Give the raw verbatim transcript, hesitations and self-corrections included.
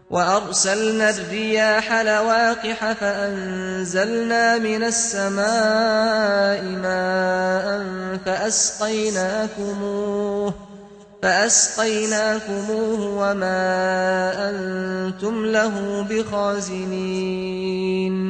وأرسلنا الرياح لواقح فأنزلنا من السماء ماء فأسقيناكموه, فأسقيناكموه وما أنتم له بخازنين